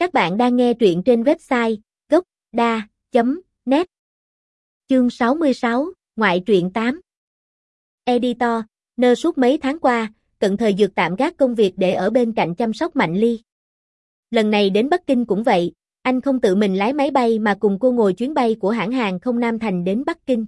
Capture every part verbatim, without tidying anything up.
Các bạn đang nghe truyện trên website gốc đa chấm net. Chương sáu mươi sáu, Ngoại truyện tám. Editor, nơ suốt mấy tháng qua, Cận Thời Dược tạm gác công việc để ở bên cạnh chăm sóc Mạnh Ly. Lần này đến Bắc Kinh cũng vậy, anh không tự mình lái máy bay mà cùng cô ngồi chuyến bay của hãng hàng không Nam Thành đến Bắc Kinh.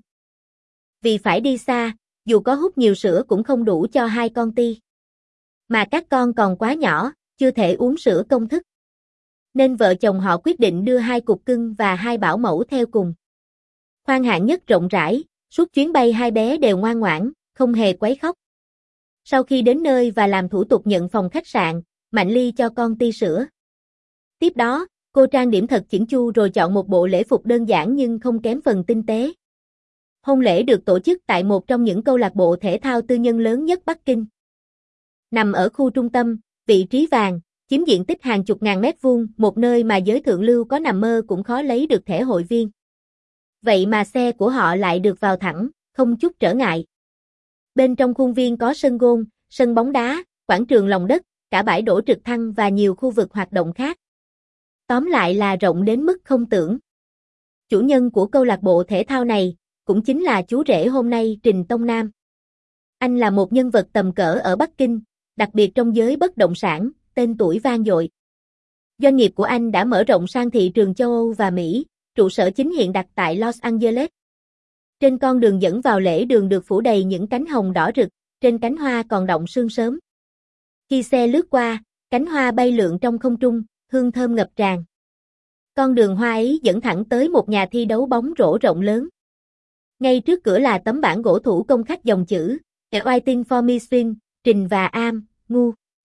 Vì phải đi xa, dù có hút nhiều sữa cũng không đủ cho hai con Ti. Mà các con còn quá nhỏ, chưa thể uống sữa công thức. Nên vợ chồng họ quyết định đưa hai cục cưng và hai bảo mẫu theo cùng. Khoang hạng nhất rộng rãi, suốt chuyến bay hai bé đều ngoan ngoãn, không hề quấy khóc. Sau khi đến nơi và làm thủ tục nhận phòng khách sạn, Mạnh Ly cho con Ti sữa. Tiếp đó, cô trang điểm thật chỉnh chu rồi chọn một bộ lễ phục đơn giản nhưng không kém phần tinh tế. Hôn lễ được tổ chức tại một trong những câu lạc bộ thể thao tư nhân lớn nhất Bắc Kinh. Nằm ở khu trung tâm, vị trí vàng, chiếm diện tích hàng chục ngàn mét vuông, một nơi mà giới thượng lưu có nằm mơ cũng khó lấy được thẻ hội viên. Vậy mà xe của họ lại được vào thẳng, không chút trở ngại. Bên trong khuôn viên có sân golf, sân bóng đá, quảng trường lòng đất, cả bãi đổ trực thăng và nhiều khu vực hoạt động khác. Tóm lại là rộng đến mức không tưởng. Chủ nhân của câu lạc bộ thể thao này, cũng chính là chú rể hôm nay Trình Tông Nam. Anh là một nhân vật tầm cỡ ở Bắc Kinh, đặc biệt trong giới bất động sản, tên tuổi vang dội. Doanh nghiệp của anh đã mở rộng sang thị trường châu Âu và Mỹ, trụ sở chính hiện đặt tại Los Angeles. Trên con đường dẫn vào lễ đường được phủ đầy những cánh hồng đỏ rực, trên cánh hoa còn đọng sương sớm. Khi xe lướt qua, cánh hoa bay lượn trong không trung, hương thơm ngập tràn. Con đường hoa ấy dẫn thẳng tới một nhà thi đấu bóng rổ rộng lớn. Ngay trước cửa là tấm bảng gỗ thủ công khắc dòng chữ Waiting for me swing, Trình và Am, ngu.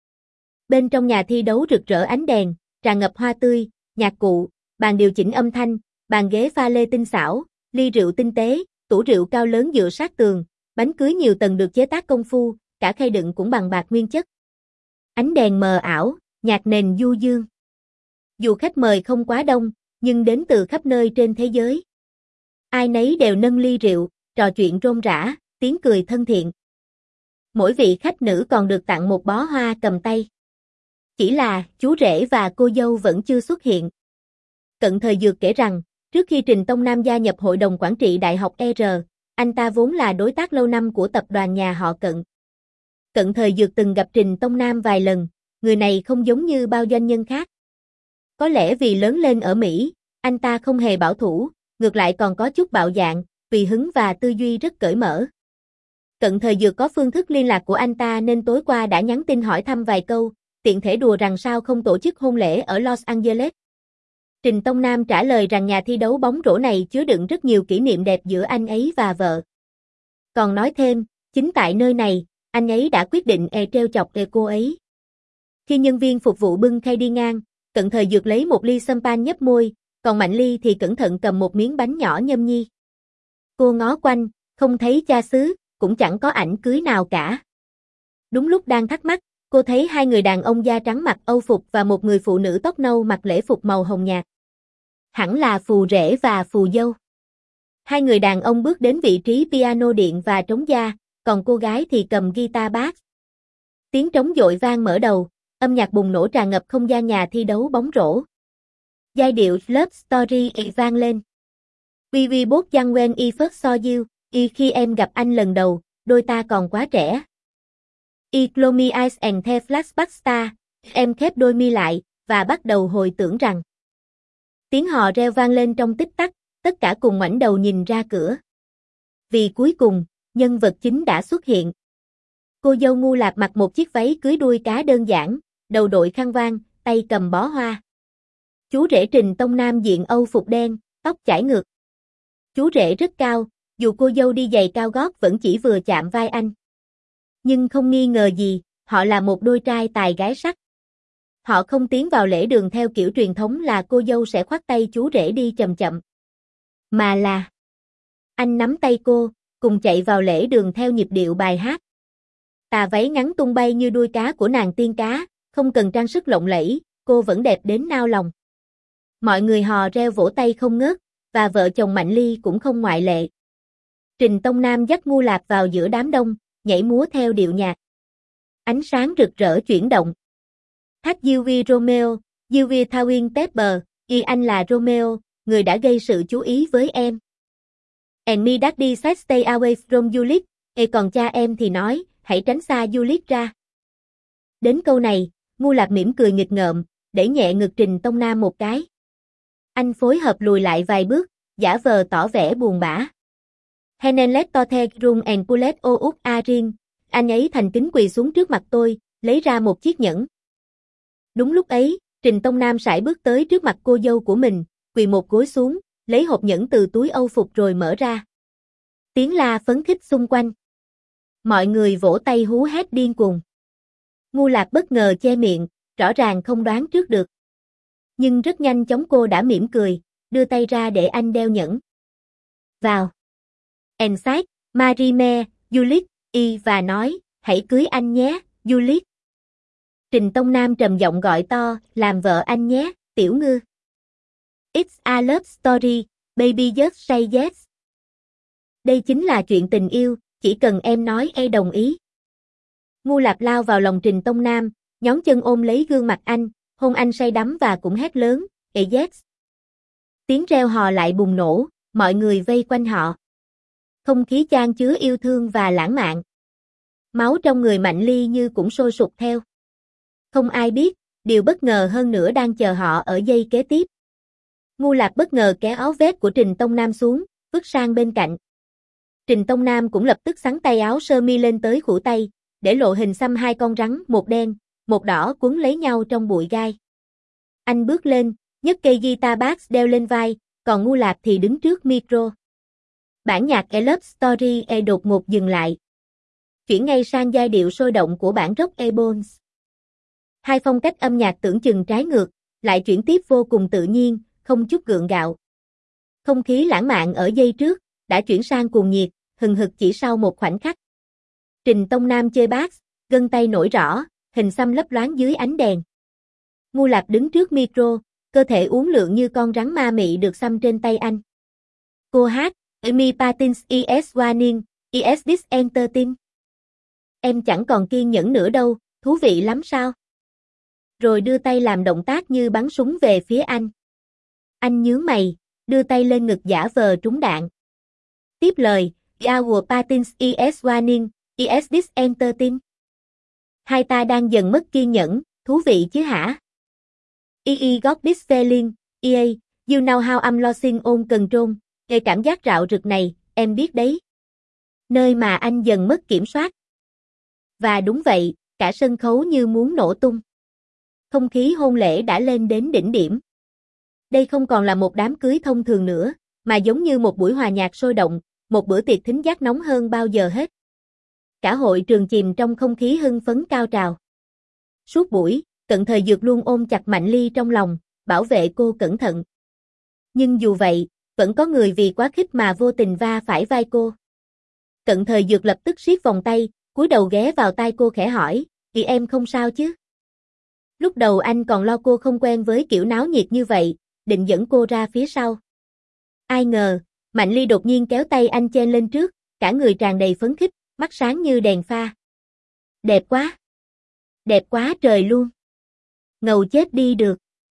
Bên trong nhà thi đấu rực rỡ ánh đèn, tràn ngập hoa tươi, nhạc cụ, bàn điều chỉnh âm thanh, bàn ghế pha lê tinh xảo, ly rượu tinh tế, tủ rượu cao lớn dựa sát tường, bánh cưới nhiều tầng được chế tác công phu, cả khay đựng cũng bằng bạc nguyên chất. Ánh đèn mờ ảo, nhạc nền du dương. Dù khách mời không quá đông, nhưng đến từ khắp nơi trên thế giới. Ai nấy đều nâng ly rượu, trò chuyện rôm rã, tiếng cười thân thiện. Mỗi vị khách nữ còn được tặng một bó hoa cầm tay. Chỉ là, chú rể và cô dâu vẫn chưa xuất hiện. Cận Thời Dược kể rằng, trước khi Trình Tông Nam gia nhập Hội đồng Quản trị Đại học E R, anh ta vốn là đối tác lâu năm của tập đoàn nhà họ Cận. Cận Thời Dược từng gặp Trình Tông Nam vài lần, người này không giống như bao doanh nhân khác. Có lẽ vì lớn lên ở Mỹ, anh ta không hề bảo thủ, ngược lại còn có chút bạo dạn, tùy hứng và tư duy rất cởi mở. Cận Thời Dược có phương thức liên lạc của anh ta nên tối qua đã nhắn tin hỏi thăm vài câu, tiện thể đùa rằng sao không tổ chức hôn lễ ở Los Angeles. Trình Tông Nam trả lời rằng nhà thi đấu bóng rổ này chứa đựng rất nhiều kỷ niệm đẹp giữa anh ấy và vợ. Còn nói thêm, chính tại nơi này, anh ấy đã quyết định e trêu chọc e cô ấy. Khi nhân viên phục vụ bưng khay đi ngang, Cận Thời Dược lấy một ly champagne nhấp môi, còn Mạnh Ly thì cẩn thận cầm một miếng bánh nhỏ nhâm nhi. Cô ngó quanh, không thấy cha xứ, cũng chẳng có ảnh cưới nào cả. Đúng lúc đang thắc mắc, cô thấy hai người đàn ông da trắng mặc Âu phục và một người phụ nữ tóc nâu mặc lễ phục màu hồng nhạt. Hẳn là phù rể và phù dâu. Hai người đàn ông bước đến vị trí piano điện và trống da, còn cô gái thì cầm guitar bass. Tiếng trống dội vang mở đầu, âm nhạc bùng nổ tràn ngập không gian nhà thi đấu bóng rổ. Giai điệu Love Story vang lên. We we both young when I first saw you, y khi em gặp anh lần đầu, đôi ta còn quá trẻ. I close my eyes and the flashback star, em khép đôi mi lại, và bắt đầu hồi tưởng rằng. Tiếng hò reo vang lên trong tích tắc, tất cả cùng ngoảnh đầu nhìn ra cửa. Vì cuối cùng, nhân vật chính đã xuất hiện. Cô dâu Ngu Lạp mặc một chiếc váy cưới đuôi cá đơn giản, đầu đội khăn voan, tay cầm bó hoa. Chú rể Trình Tông Nam diện Âu phục đen, tóc chải ngược. Chú rể rất cao, dù cô dâu đi giày cao gót vẫn chỉ vừa chạm vai anh. Nhưng không nghi ngờ gì, họ là một đôi trai tài gái sắc. Họ không tiến vào lễ đường theo kiểu truyền thống là cô dâu sẽ khoác tay chú rể đi chậm chậm. Mà là anh nắm tay cô, cùng chạy vào lễ đường theo nhịp điệu bài hát. Tà váy ngắn tung bay như đuôi cá của nàng tiên cá, không cần trang sức lộng lẫy, cô vẫn đẹp đến nao lòng. Mọi người hò reo vỗ tay không ngớt, và vợ chồng Mạnh Ly cũng không ngoại lệ. Trình Tông Nam dắt Ngu Lạp vào giữa đám đông, nhảy múa theo điệu nhạc. Ánh sáng rực rỡ chuyển động. Thác Diêu Vi Romeo, You will Thawin Pepper, y anh là Romeo, người đã gây sự chú ý với em. And me daddy said stay away from Juliet, e còn cha em thì nói, hãy tránh xa Juliet ra. Đến câu này, Ngu Lạc mỉm cười nghịch ngợm, đẩy nhẹ ngực Trình Tông Nam một cái. Anh phối hợp lùi lại vài bước, giả vờ tỏ vẻ buồn bã. Henen let to the room and pulled o út a ring, anh ấy thành kính quỳ xuống trước mặt tôi, lấy ra một chiếc nhẫn. Đúng lúc ấy, Trình Tông Nam sải bước tới trước mặt cô dâu của mình, quỳ một gối xuống, lấy hộp nhẫn từ túi âu phục rồi mở ra. Tiếng la phấn khích xung quanh. Mọi người vỗ tay hú hét điên cuồng. Ngu Lạc bất ngờ che miệng, rõ ràng không đoán trước được. Nhưng rất nhanh chóng cô đã mỉm cười, đưa tay ra để anh đeo nhẫn. Vào. Inside, Marime, Juliet, y và nói, hãy cưới anh nhé, Juliet. Trình Tông Nam trầm giọng gọi to, làm vợ anh nhé, tiểu ngư. It's a love story, baby just say yes. Đây chính là chuyện tình yêu, chỉ cần em nói e đồng ý. Ngu Lạc lao vào lòng Trình Tông Nam, nhón chân ôm lấy gương mặt anh, hôn anh say đắm và cũng hét lớn, e yes. Tiếng reo hò lại bùng nổ, mọi người vây quanh họ. Không khí chan chứa yêu thương và lãng mạn. Máu trong người Mạnh Ly như cũng sôi sục theo. Không ai biết, điều bất ngờ hơn nữa đang chờ họ ở giây kế tiếp. Ngu Lạc bất ngờ kéo áo vest của Trình Tông Nam xuống, vứt sang bên cạnh. Trình Tông Nam cũng lập tức xắn tay áo sơ mi lên tới khuỷu tay, để lộ hình xăm hai con rắn, một đen, một đỏ quấn lấy nhau trong bụi gai. Anh bước lên, nhấc cây guitar bass đeo lên vai, còn Ngu Lạc thì đứng trước micro. Bản nhạc A Love Story e đột ngột dừng lại. Chuyển ngay sang giai điệu sôi động của bản rock E-Bones. Hai phong cách âm nhạc tưởng chừng trái ngược, lại chuyển tiếp vô cùng tự nhiên, không chút gượng gạo. Không khí lãng mạn ở giây trước, đã chuyển sang cuồng nhiệt, hừng hực chỉ sau một khoảnh khắc. Trình Tông Nam chơi bass, gân tay nổi rõ, hình xăm lấp loáng dưới ánh đèn. Ngu Lạc đứng trước micro, cơ thể uốn lượn như con rắn ma mị được xăm trên tay anh. Cô hát, Amy Patins is warning, is this entertain. Em chẳng còn kiên nhẫn nữa đâu, thú vị lắm sao? Rồi đưa tay làm động tác như bắn súng về phía anh. Anh nhướng mày, đưa tay lên ngực giả vờ trúng đạn. Tiếp lời, Our Patins is warning, is this entertain. Hai ta đang dần mất kiên nhẫn, thú vị chứ hả? E E got this feeling, E A, you know how I'm losing all control. Cái cảm giác rạo rực này, em biết đấy. Nơi mà anh dần mất kiểm soát. Và đúng vậy, cả sân khấu như muốn nổ tung. Không khí hôn lễ đã lên đến đỉnh điểm. Đây không còn là một đám cưới thông thường nữa, mà giống như một buổi hòa nhạc sôi động, một bữa tiệc thính giác nóng hơn bao giờ hết. Cả hội trường chìm trong không khí hưng phấn cao trào. Suốt buổi, Cận Thời Dược luôn ôm chặt Mạnh Ly trong lòng, bảo vệ cô cẩn thận. Nhưng dù vậy, vẫn có người vì quá khích mà vô tình va phải vai cô. Cận Thời Dược lập tức siết vòng tay, cúi đầu ghé vào tai cô khẽ hỏi, "Chị em không sao chứ?" Lúc đầu anh còn lo cô không quen với kiểu náo nhiệt như vậy, định dẫn cô ra phía sau. Ai ngờ, Mạnh Ly đột nhiên kéo tay anh chen lên trước, cả người tràn đầy phấn khích, mắt sáng như đèn pha. Đẹp quá! Đẹp quá trời luôn! Ngầu chết đi được!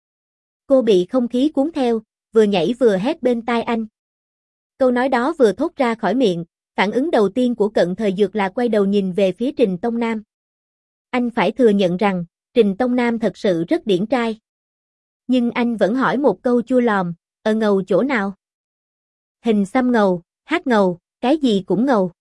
Cô bị không khí cuốn theo, vừa nhảy vừa hét bên tai anh. Câu nói đó vừa thốt ra khỏi miệng, phản ứng đầu tiên của Cận Thời Dược là quay đầu nhìn về phía Trình Tông Nam. Anh phải thừa nhận rằng, Trình Tông Nam thật sự rất điển trai. Nhưng anh vẫn hỏi một câu chua lòm, ở ngầu chỗ nào? Hình xăm ngầu, hát ngầu, cái gì cũng ngầu.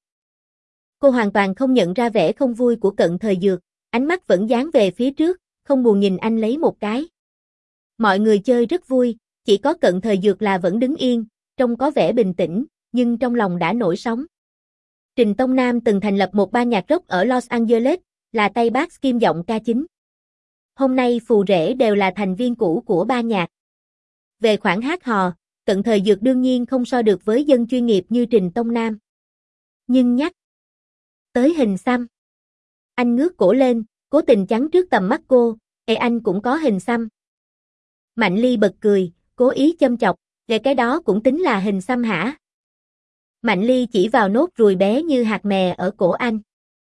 Cô hoàn toàn không nhận ra vẻ không vui của Cận Thời Dược, ánh mắt vẫn dán về phía trước, không buồn nhìn anh lấy một cái. Mọi người chơi rất vui, chỉ có Cận Thời Dược là vẫn đứng yên, trông có vẻ bình tĩnh, nhưng trong lòng đã nổi sóng. Trình Tông Nam từng thành lập một ban nhạc rock ở Los Angeles, là tay bass kim giọng ca chính. Hôm nay phù rể đều là thành viên cũ của ban nhạc. Về khoản hát hò, Cận Thời Dược đương nhiên không so được với dân chuyên nghiệp như Trình Tông Nam. Nhưng nhắc tới hình xăm, anh ngước cổ lên, cố tình chắn trước tầm mắt cô, "Ê anh cũng có hình xăm." Mạnh Ly bật cười, cố ý châm chọc, "Về cái đó cũng tính là hình xăm hả?" Mạnh Ly chỉ vào nốt ruồi bé như hạt mè ở cổ anh.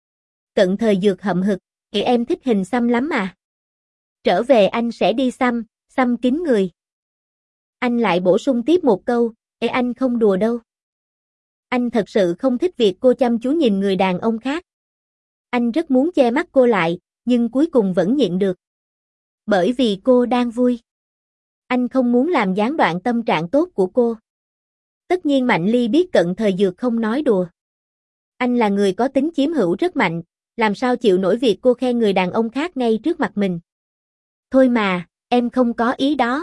Cận Thời Dược hậm hực, "Ê em thích hình xăm lắm à? Trở về anh sẽ đi xăm, Xăm kín người. Anh lại bổ sung tiếp một câu, ê anh không đùa đâu. Anh thật sự không thích việc cô chăm chú nhìn người đàn ông khác. Anh rất muốn che mắt cô lại, nhưng cuối cùng vẫn nhịn được. Bởi vì cô đang vui. Anh không muốn làm gián đoạn tâm trạng tốt của cô. Tất nhiên Mạnh Ly biết Cận Thời Dược không nói đùa. Anh là người có tính chiếm hữu rất mạnh, làm sao chịu nổi việc cô khen người đàn ông khác ngay trước mặt mình. Thôi mà, em không có ý đó.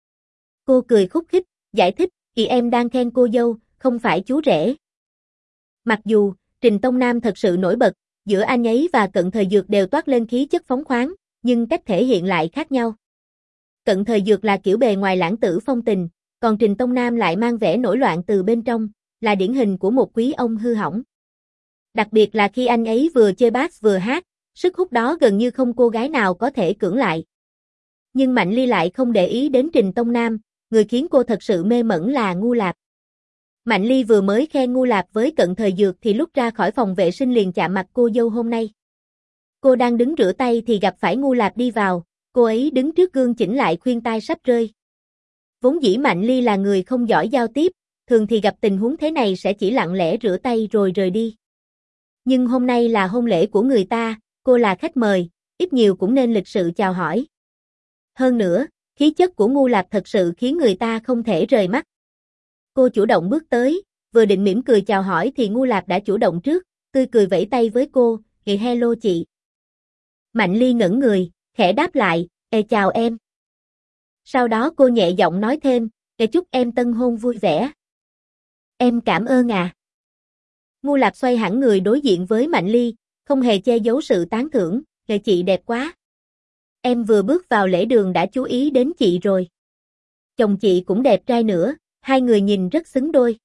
Cô cười khúc khích, giải thích, thì em đang khen cô dâu, không phải chú rể. Mặc dù, Trình Tông Nam thật sự nổi bật, giữa anh ấy và Cận Thời Dược đều toát lên khí chất phóng khoáng, nhưng cách thể hiện lại khác nhau. Cận Thời Dược là kiểu bề ngoài lãng tử phong tình, còn Trình Tông Nam lại mang vẻ nổi loạn từ bên trong, là điển hình của một quý ông hư hỏng. Đặc biệt là khi anh ấy vừa chơi bass vừa hát, sức hút đó gần như không cô gái nào có thể cưỡng lại. Nhưng Mạnh Ly lại không để ý đến Trình Tông Nam, người khiến cô thật sự mê mẩn là Ngu Lạp. Mạnh Ly vừa mới khen Ngu Lạp với Cận Thời Dược thì lúc ra khỏi phòng vệ sinh liền chạm mặt cô dâu hôm nay. Cô đang đứng rửa tay thì gặp phải Ngu Lạp đi vào, cô ấy đứng trước gương chỉnh lại khuyên tai sắp rơi. Vốn dĩ Mạnh Ly là người không giỏi giao tiếp, thường thì gặp tình huống thế này sẽ chỉ lặng lẽ rửa tay rồi rời đi. Nhưng hôm nay là hôn lễ của người ta, cô là khách mời, ít nhiều cũng nên lịch sự chào hỏi. Hơn nữa, khí chất của Ngu Lạp thật sự khiến người ta không thể rời mắt. Cô chủ động bước tới, vừa định mỉm cười chào hỏi thì Ngu Lạp đã chủ động trước, tươi cười vẫy tay với cô, "Ê hello chị." Mạnh Ly ngẩn người, khẽ đáp lại, "Ê chào em." Sau đó cô nhẹ giọng nói thêm, "Ê chúc em tân hôn vui vẻ." "Em cảm ơn à." Ngu Lạp xoay hẳn người đối diện với Mạnh Ly, không hề che giấu sự tán thưởng, "Ê chị đẹp quá. Em vừa bước vào lễ đường đã chú ý đến chị rồi. Chồng chị cũng đẹp trai nữa, hai người nhìn rất xứng đôi."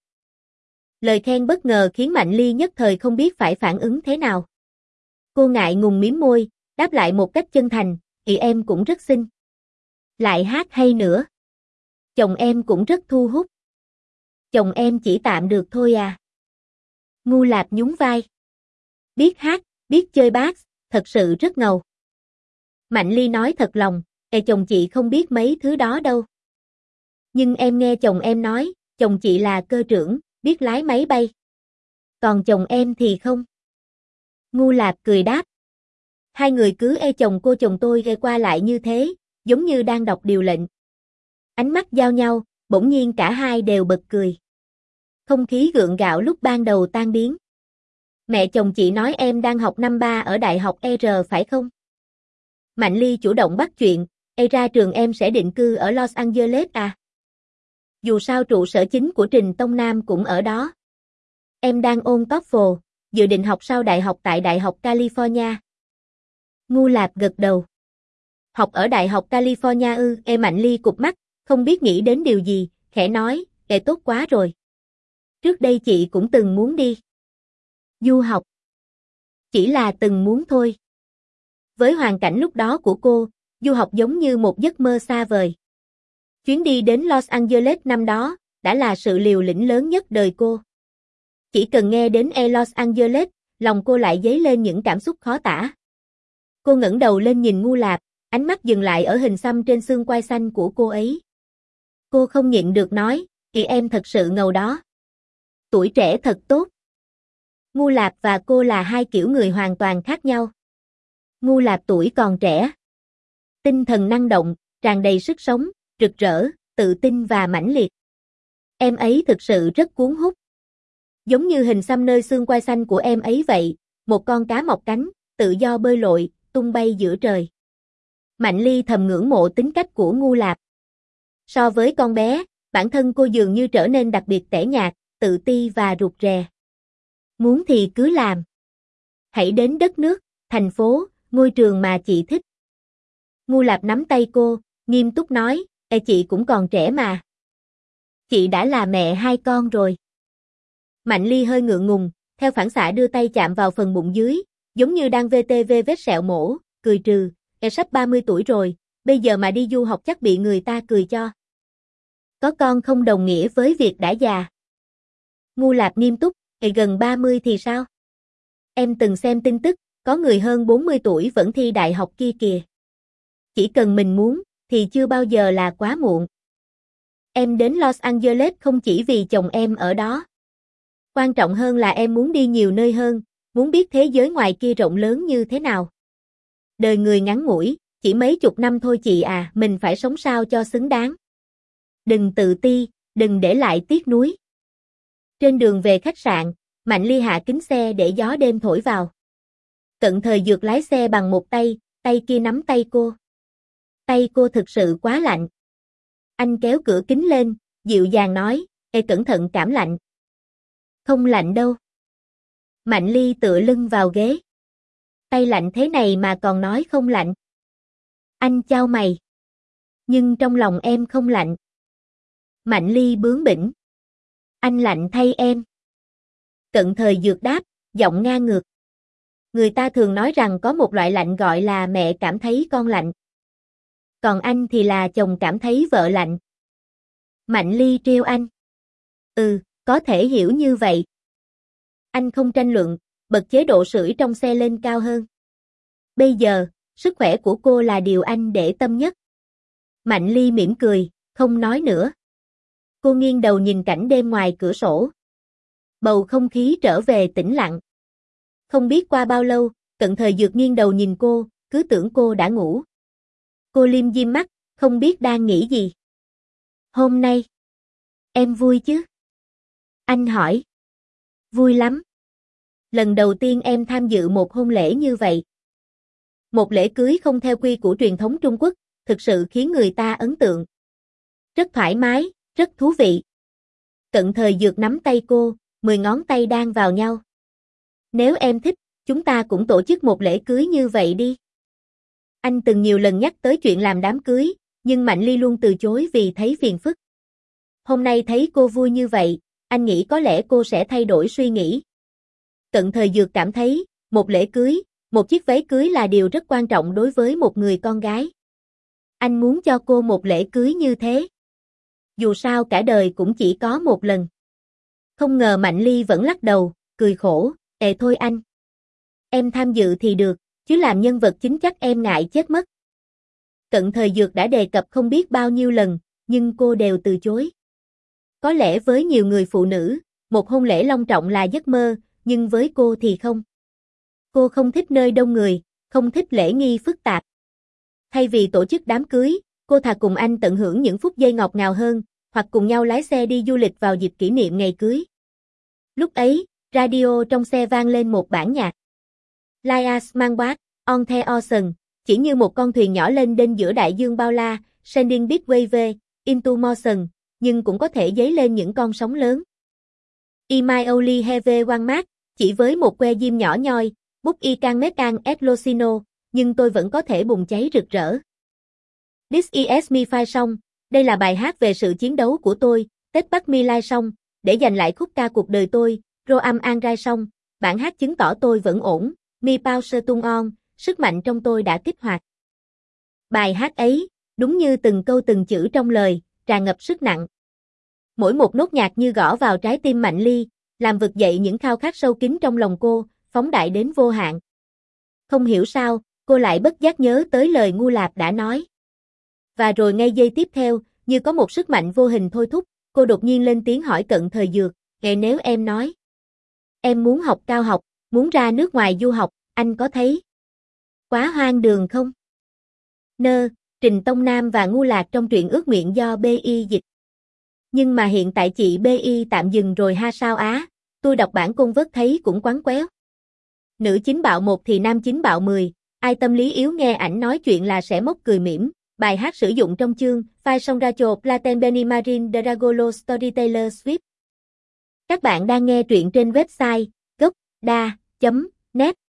Lời khen bất ngờ khiến Mạnh Ly nhất thời không biết phải phản ứng thế nào. Cô ngại ngùng mím môi, đáp lại một cách chân thành, "Thì em cũng rất xinh. Lại hát hay nữa. Chồng em cũng rất thu hút." "Chồng em chỉ tạm được thôi à." Ngu Lạp nhún vai. "Biết hát, biết chơi bass, thật sự rất ngầu." Mạnh Ly nói thật lòng, "Ê chồng chị không biết mấy thứ đó đâu. Nhưng em nghe chồng em nói, chồng chị là cơ trưởng, biết lái máy bay. Còn chồng em thì không." Ngu Lạp cười đáp. Hai người cứ ê chồng cô chồng tôi ghé qua lại như thế, giống như đang đọc điều lệnh. Ánh mắt giao nhau, bỗng nhiên cả hai đều bật cười. Không khí gượng gạo lúc ban đầu tan biến. "Mẹ chồng chị nói em đang học năm ba ở Đại học E R phải không?" Mạnh Ly chủ động bắt chuyện, "Ê ra trường em sẽ định cư ở Los Angeles à? Dù sao trụ sở chính của Trình Tông Nam cũng ở đó." "Em đang ôn TOEFL, dự định học sau đại học tại Đại học California." Ngu Lạp gật đầu. "Học ở Đại học California ư?" Ê Mạnh Ly cụp mắt, không biết nghĩ đến điều gì, khẽ nói, "Ê tốt quá rồi. Trước đây chị cũng từng muốn đi du học. Chỉ là từng muốn thôi." Với hoàn cảnh lúc đó của cô, du học giống như một giấc mơ xa vời. Chuyến đi đến Los Angeles năm đó, đã là sự liều lĩnh lớn nhất đời cô. Chỉ cần nghe đến e Los Angeles, lòng cô lại dấy lên những cảm xúc khó tả. Cô ngẩng đầu lên nhìn Ngu Lạp, ánh mắt dừng lại ở hình xăm trên xương quai xanh của cô ấy. Cô không nhịn được nói, "Thì em thật sự ngầu đó. Tuổi trẻ thật tốt." Ngu Lạp và cô là hai kiểu người hoàn toàn khác nhau. Ngu Lạp tuổi còn trẻ, tinh thần năng động, tràn đầy sức sống, rực rỡ, tự tin và mãnh liệt. Em ấy thực sự rất cuốn hút. Giống như hình xăm nơi xương quai xanh của em ấy vậy, một con cá mọc cánh, tự do bơi lội, tung bay giữa trời. Mạnh Ly thầm ngưỡng mộ tính cách của Ngu Lạp. So với con bé, bản thân cô dường như trở nên đặc biệt tẻ nhạt, tự ti và rụt rè. Muốn thì cứ làm. Hãy đến đất nước, thành phố, ngôi trường mà chị thích. Ngu Lạp nắm tay cô, nghiêm túc nói, "Ê chị cũng còn trẻ mà. Chị đã là mẹ hai con rồi." Mạnh Ly hơi ngượng ngùng, theo phản xạ đưa tay chạm vào phần bụng dưới, giống như đang vê tê vê vết sẹo mổ, cười trừ, "Em sắp ba mươi tuổi rồi, bây giờ mà đi du học chắc bị người ta cười cho. Có con không đồng nghĩa với việc đã già." Ngu Lạp nghiêm túc, "Ê gần ba mươi thì sao? Em từng xem tin tức, có người hơn bốn mươi tuổi vẫn thi đại học kia kìa. Chỉ cần mình muốn, thì chưa bao giờ là quá muộn. Em đến Los Angeles không chỉ vì chồng em ở đó. Quan trọng hơn là em muốn đi nhiều nơi hơn, muốn biết thế giới ngoài kia rộng lớn như thế nào. Đời người ngắn ngủi, chỉ mấy chục năm thôi chị à, mình phải sống sao cho xứng đáng. Đừng tự ti, đừng để lại tiếc nuối. Trên đường về khách sạn, Mạnh Ly hạ kính xe để gió đêm thổi vào. Cận Thời Dược lái xe bằng một tay, tay kia nắm tay cô. Tay cô thực sự quá lạnh. Anh kéo cửa kính lên, dịu dàng nói, ê cẩn thận cảm lạnh. Không lạnh đâu. Mạnh Ly tựa lưng vào ghế. Tay lạnh thế này mà còn nói không lạnh. Anh chau mày. Nhưng trong lòng em không lạnh. Mạnh Ly bướng bỉnh. Anh lạnh thay em. Cận Thời Dược đáp, giọng ngang ngược. Người ta thường nói rằng có một loại lạnh gọi là mẹ cảm thấy con lạnh. Còn anh thì là chồng cảm thấy vợ lạnh. Mạnh Ly trêu anh. Ừ, có thể hiểu như vậy. Anh không tranh luận, bật chế độ sưởi trong xe lên cao hơn. Bây giờ, sức khỏe của cô là điều anh để tâm nhất. Mạnh Ly mỉm cười, không nói nữa. Cô nghiêng đầu nhìn cảnh đêm ngoài cửa sổ. Bầu không khí trở về tĩnh lặng. Không biết qua bao lâu, Cận Thời Dược nghiêng đầu nhìn cô, cứ tưởng cô đã ngủ. Cô liêm diêm mắt, không biết đang nghĩ gì. Hôm nay, em vui chứ? Anh hỏi. Vui lắm. Lần đầu tiên em tham dự một hôn lễ như vậy. Một lễ cưới không theo quy của truyền thống Trung Quốc, thực sự khiến người ta ấn tượng. Rất thoải mái, rất thú vị. Cận Thời Dược nắm tay cô, mười ngón tay đan vào nhau. Nếu em thích, chúng ta cũng tổ chức một lễ cưới như vậy đi. Anh từng nhiều lần nhắc tới chuyện làm đám cưới, nhưng Mạnh Ly luôn từ chối vì thấy phiền phức. Hôm nay thấy cô vui như vậy, anh nghĩ có lẽ cô sẽ thay đổi suy nghĩ. Cận Thời Dược cảm thấy, một lễ cưới, một chiếc váy cưới là điều rất quan trọng đối với một người con gái. Anh muốn cho cô một lễ cưới như thế. Dù sao cả đời cũng chỉ có một lần. Không ngờ Mạnh Ly vẫn lắc đầu, cười khổ, ê thôi anh. Em tham dự thì được, chứ làm nhân vật chính chắc em ngại chết mất. Cận Thời Dược đã đề cập không biết bao nhiêu lần, nhưng cô đều từ chối. Có lẽ với nhiều người phụ nữ, một hôn lễ long trọng là giấc mơ, nhưng với cô thì không. Cô không thích nơi đông người, không thích lễ nghi phức tạp. Thay vì tổ chức đám cưới, cô thà cùng anh tận hưởng những phút giây ngọt ngào hơn, hoặc cùng nhau lái xe đi du lịch vào dịp kỷ niệm ngày cưới. Lúc ấy, radio trong xe vang lên một bản nhạc. Lias mang bát, on the ocean, chỉ như một con thuyền nhỏ lên đên giữa đại dương bao la, sending big wave, into motion, nhưng cũng có thể dấy lên những con sóng lớn. I might only have one mark, chỉ với một que diêm nhỏ nhoi, bút y can make an explosino, nhưng tôi vẫn có thể bùng cháy rực rỡ. This is me fight song, đây là bài hát về sự chiến đấu của tôi, Tết Bắc Mi Lai song, để giành lại khúc ca cuộc đời tôi, Roam An Rai song, bản hát chứng tỏ tôi vẫn ổn, Mi Pao Sơ Tung On, sức mạnh trong tôi đã kích hoạt. Bài hát ấy, đúng như từng câu từng chữ trong lời, tràn ngập sức nặng. Mỗi một nốt nhạc như gõ vào trái tim Mạnh Ly, làm vực dậy những khao khát sâu kín trong lòng cô, phóng đại đến vô hạn. Không hiểu sao, cô lại bất giác nhớ tới lời Ngu Lạp đã nói. Và rồi ngay giây tiếp theo, như có một sức mạnh vô hình thôi thúc, cô đột nhiên lên tiếng hỏi Cận Thời Dược, "Vậy nếu em nói, em muốn học cao học, muốn ra nước ngoài du học, anh có thấy quá hoang đường không?" Nơ, Trình Tông Nam và Ngu Lạc trong truyện ước nguyện do bê i dịch. Nhưng mà hiện tại chị bê i tạm dừng rồi ha sao á, tôi đọc bản cung vớt thấy cũng quắn quéo. Nữ chính bạo một thì nam chính bạo mười, ai tâm lý yếu nghe ảnh nói chuyện là sẽ mốc cười mỉm. Bài hát sử dụng trong chương File Sonracho Platen Benny Marin Dragolo Storyteller Swift. Các bạn đang nghe truyện trên website gốc đa chấm net.